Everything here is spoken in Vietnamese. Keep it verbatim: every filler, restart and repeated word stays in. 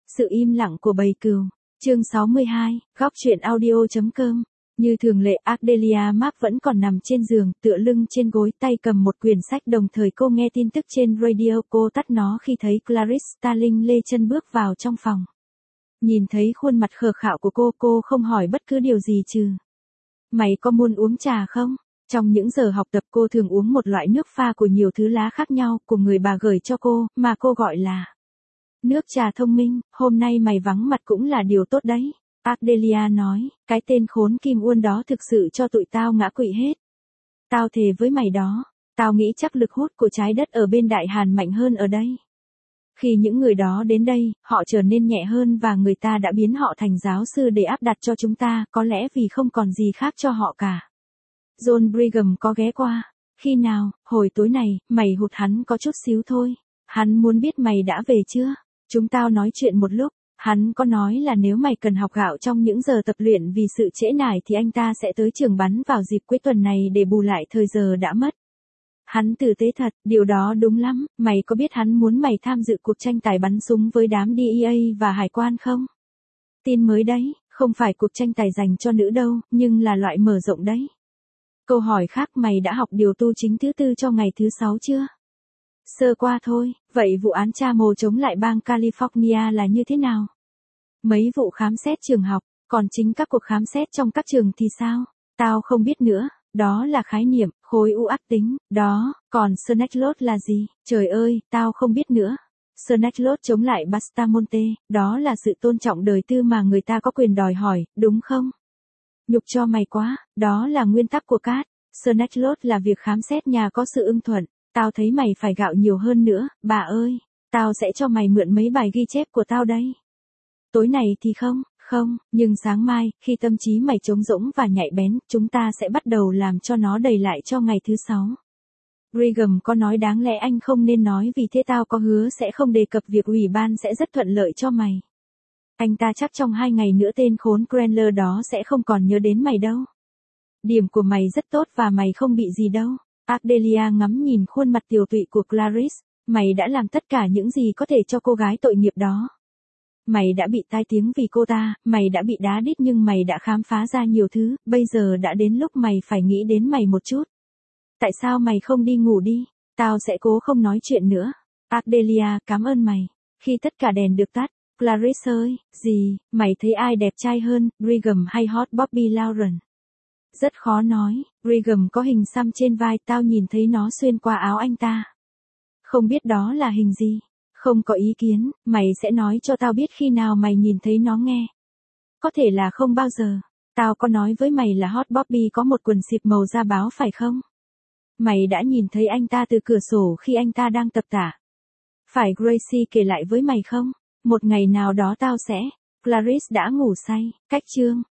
Sự im lặng của bầy cừu. Chương sáu mươi hai, góc truyện audio.com. Như thường lệ, Ardelia Mark vẫn còn nằm trên giường, tựa lưng trên gối, tay cầm một quyển sách, đồng thời cô nghe tin tức trên radio. Cô tắt nó khi thấy Clarice Starling lê chân bước vào trong phòng. Nhìn thấy khuôn mặt khờ khạo của cô, cô không hỏi bất cứ điều gì trừ: "Mày có muốn uống trà không?" Trong những giờ học tập, cô thường uống một loại nước pha của nhiều thứ lá khác nhau, của người bà gửi cho cô, mà cô gọi là nước trà thông minh. "Hôm nay mày vắng mặt cũng là điều tốt đấy," Ardelia nói, "cái tên khốn Kim Uôn đó thực sự cho tụi tao ngã quỵ hết. Tao thề với mày đó, tao nghĩ chắc lực hút của trái đất ở bên Đại Hàn mạnh hơn ở đây. Khi những người đó đến đây, họ trở nên nhẹ hơn và người ta đã biến họ thành giáo sư để áp đặt cho chúng ta, có lẽ vì không còn gì khác cho họ cả." John Brigham có ghé qua. "Khi nào?" "Hồi tối này, mày hụt hắn có chút xíu thôi. Hắn muốn biết mày đã về chưa. Chúng tao nói chuyện một lúc. Hắn có nói là nếu mày cần học gạo trong những giờ tập luyện vì sự trễ nải thì anh ta sẽ tới trường bắn vào dịp cuối tuần này để bù lại thời giờ đã mất. Hắn tử tế thật, điều đó đúng lắm. Mày có biết hắn muốn mày tham dự cuộc tranh tài bắn súng với đám đê e a và hải quan không? Tin mới đấy, không phải cuộc tranh tài dành cho nữ đâu, nhưng là loại mở rộng đấy." Câu hỏi khác: "Mày đã học điều tu chính thứ tư cho ngày thứ sáu chưa?" "Sơ qua thôi." "Vậy vụ án cha mồ chống lại bang California là như thế nào?" "Mấy vụ khám xét trường học, còn chính các cuộc khám xét trong các trường thì sao?" "Tao không biết nữa, đó là khái niệm, khối u ác tính, đó, còn Snatchlot là gì?" "Trời ơi, tao không biết nữa." "Snatchlot chống lại Bastamonte, đó là sự tôn trọng đời tư mà người ta có quyền đòi hỏi, đúng không?" "Nhục cho mày quá, đó là nguyên tắc của Cat. Snatchlot là việc khám xét nhà có sự ưng thuận. Tao thấy mày phải gạo nhiều hơn nữa, bà ơi. Tao sẽ cho mày mượn mấy bài ghi chép của tao đây." "Tối này thì không, không, nhưng sáng mai, khi tâm trí mày trống rỗng và nhạy bén, chúng ta sẽ bắt đầu làm cho nó đầy lại cho ngày thứ sáu." Brigham có nói: "Đáng lẽ anh không nên nói, vì thế tao có hứa sẽ không đề cập việc ủy ban sẽ rất thuận lợi cho mày. Anh ta chắc trong hai ngày nữa tên khốn Cranler đó sẽ không còn nhớ đến mày đâu. Điểm của mày rất tốt và mày không bị gì đâu." Ardelia ngắm nhìn khuôn mặt tiều tụy của Clarice. "Mày đã làm tất cả những gì có thể cho cô gái tội nghiệp đó. Mày đã bị tai tiếng vì cô ta, mày đã bị đá đít nhưng mày đã khám phá ra nhiều thứ, bây giờ đã đến lúc mày phải nghĩ đến mày một chút. Tại sao mày không đi ngủ đi?" "Tao sẽ cố không nói chuyện nữa." "Ardelia, cảm ơn mày." Khi tất cả đèn được tắt: "Clarice ơi." "Gì, mày thấy ai đẹp trai hơn, Brigham hay Hot Bobby Lauren?" "Rất khó nói, Brigham có hình xăm trên vai, tao nhìn thấy nó xuyên qua áo anh ta. Không biết đó là hình gì." "Không có ý kiến, mày sẽ nói cho tao biết khi nào mày nhìn thấy nó nghe." "Có thể là không bao giờ. Tao có nói với mày là Hot Bobby có một quần xịp màu da báo phải không? Mày đã nhìn thấy anh ta từ cửa sổ khi anh ta đang tập tả. Phải Gracie kể lại với mày không? Một ngày nào đó tao sẽ..." Clarice đã ngủ say. Cách chương